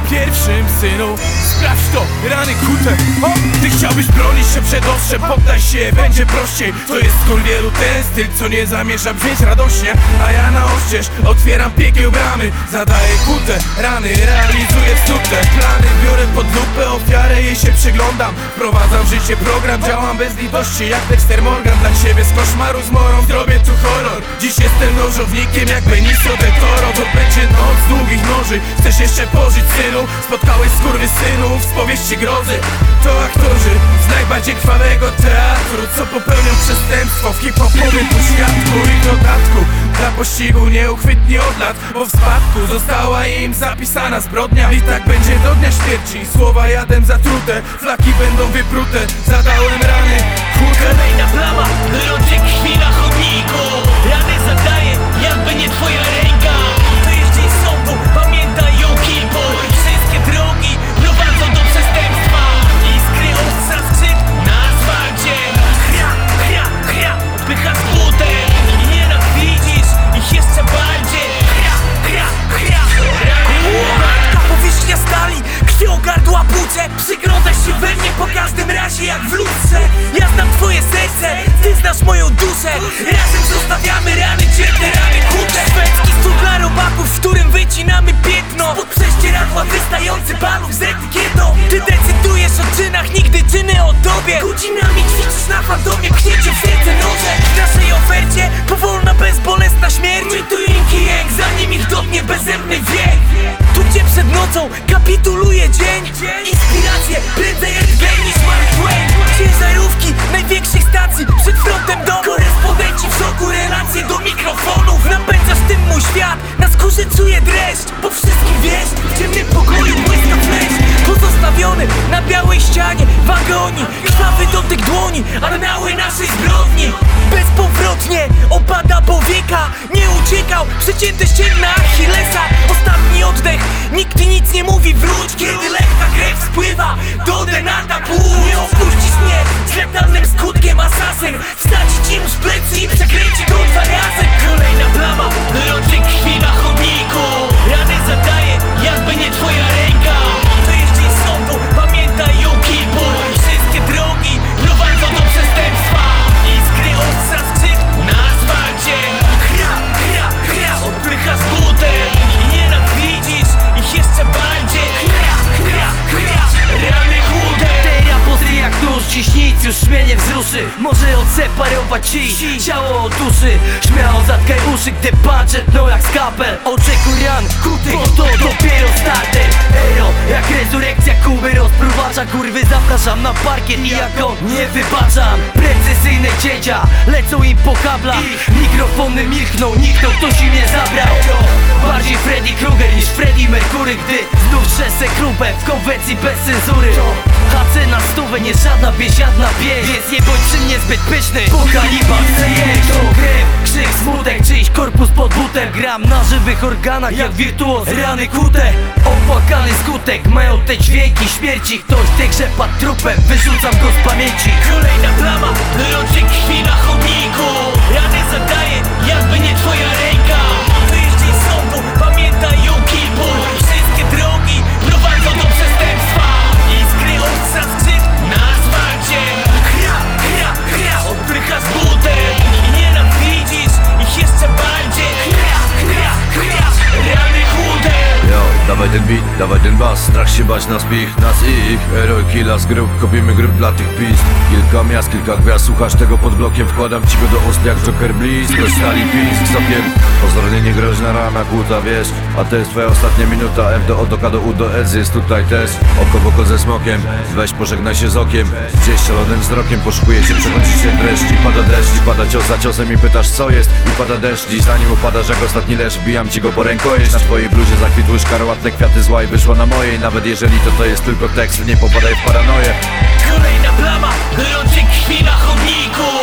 pierwszym, synu. Sprawdź to, rany kute. O, ty chciałbyś bronić się przed ostrzem, poddaj się, będzie prościej. To jest skurwielu ten styl, co nie zamierza brzmieć radośnie. A ja na oścież otwieram piekieł bramy, zadaję kute rany, realizuję wsute plany. Biorę pod lupę ofiarę, jej się przyglądam. Wprowadzam w życie program, działam bez litości jak Dexter Morgan. Dla ciebie z koszmaru z morą zrobię tu horror. Dziś jestem nożownikiem jak Benicio del Toro. To będzie noc długich noży. Chcesz jeszcze pożyć, synu? Spotkałeś skurwysynów z powieści grozy. To aktorzy z najbardziej krwawego teatru, co popełnią przestępstwo w hip-hopowym poświatku. I w dodatku dla pościgu nieuchwytni od lat, bo w spadku została im zapisana zbrodnia. I tak będzie do dnia śmierci. Słowa jadem zatrute, flaki będą wyprute. Zadałem rany, kolejna plama, rodzie krwi na chodniku. Rany zadaję, jakby nie twoja ręka. To jest dzień sądu, pamiętaj ją kilku. Wszystkie drogi prowadzą do przestępstwa. Iskry ostrza skrzyp na asfalcie. Chra, chra, chra, odpycha z butem. I nienawidzisz ich jeszcze bardziej. Chra, chra, chra. Matka, powierzchnia stali, krwią gardła płucze. Przyglądasz się we mnie po każdym razie jak w lustrze. Ja znam twoje serce, ty znasz moją duszę. Razem zostawiamy rany, cięte rany kute. Szwedzki stół dla robaków, w którym wycinamy piętno. Spod prześcieradła wystający balów z etykietą. Ty decydujesz o czynach, nigdy czyny o tobie. Godzinami ćwiczysz na fandomie, pchnięcie w serce noże. W naszej ofercie powolna, bezbolesna śmierć. My tu ink i jęk, zanim ich dotknie bezzębny wiek. Tu gdzie przed nocą kapituluje dzień. Inspiracje prędzej rtwień niż Mark Twain. Ciężarówki największych stacji przed frontem domu. Korespondenci w szoku, relacje do mikrofonów. Napędzasz tym mój świat, na skórze czuję dreszcz. Po wszystkim wiesz, w ciemnym pokoju błyska flash. Pozostawiony na białej ścianie wagonik. Krwawy dotyk dłoni, anały naszej zbrodni. Bezpowrotnie opada powieka. Nie uciekał, przecięte ścięgna Achillesa. Ostatni oddech, nikt nic nie mówi, wróć. Kiedy lekka krew spływa do denata pół. Nie opuścisz mnie z letalnym skutkiem, asasyn. Wsadzić im w plecy i przekręci go 2 razy. Kolejna plama, rodzie krwi na chodniku. Rany zadaję, jakby nie twoja ręka. To jest dzień sądu, pamiętaj ją kilku. Wszystkie drogi prowadzą do przestępstwa. Iskry ostrza skrzyp na asfalcie. Chra, chra, chra, odpycha z butem. I nienawidzisz ich jeszcze bardziej. Chra, chra, chra, rany chude. Pozy jak nóż, dziś nic już mnie nie wzruszy. Może odseparować ci ciało od duszy. Śmiało zatkaj uszy, gdy patrzę tną jak skapel. Oczekuj ran, kuty, bo to dopiero starter. Ero, jak rezurekcja Kuby rozpruwacza. Kurwy zapraszam na parkiet i jak on nie wybaczam. Precyzyjne cięcia lecą im po kablach. Mikrofony milkną, nikną, ktoś im je zabrał. Bardziej Freddy Krueger niż Freddie Mercury, gdy znów trzesę klubę w konwencji bez cenzury. HC na stówę, nie żadna biesiadna pieśń. Więc nie bądź przy mnie zbyt pyszny, bo kanibal chce jeść. To krew, krzyk, smutek, czyjś korpus pod butem. Gram na żywych organach jak wirtuoz, rany kute. Opłakany skutek, mają te dźwięki śmierci. Ktoś w tej grze padł trupem, wyrzucam go z pamięci. Kolejna plama, rodzie krwi na chodniku. Rany zadaję, jakby nie twoja ręka. To jest dzień sądu, pamiętaj ją kilku. Wszystkie drogi prowadzą do przestępstwa. Iskry ostrza skrzyp na asfalcie. Chra, chra, chra, odpycha z butem. I nienawidzisz ich jeszcze bardziej. Chra, chra, chra, rany chude. Yo, dawaj ten beat, dawaj ten bas. Strach się bać nas ich, nas ich. Heroiki las grup, kopimy grup dla tych pist. Kilka miast, kilka gwiazd, słuchasz tego pod blokiem. Wkładam ci go do ust jak Joker Bliss. Stali pisk, sokiem. Pozornie niegroźna rana kłuta, wiesz. A to jest twoja ostatnia minuta. F do O, do K do U, do S jest tutaj też. Oko w oko ze smokiem, weź pożegnaj się z okiem. Gdzieś szalonym wzrokiem poszukuje się, przechodzi się dreszcz. I pada deszcz, i pada cios za ciosem i pytasz co jest. I pada deszcz, i zanim upadasz jak ostatni leż, bijam ci go po rękojeść. Na twojej bluzie zakwitły szkarłatne kwiaty zła i wyszło na mojej. Nawet jeżeli to jest tylko tekst, nie popadaj w paranoję. Kolejna plama, rodzie krwi na chodniku.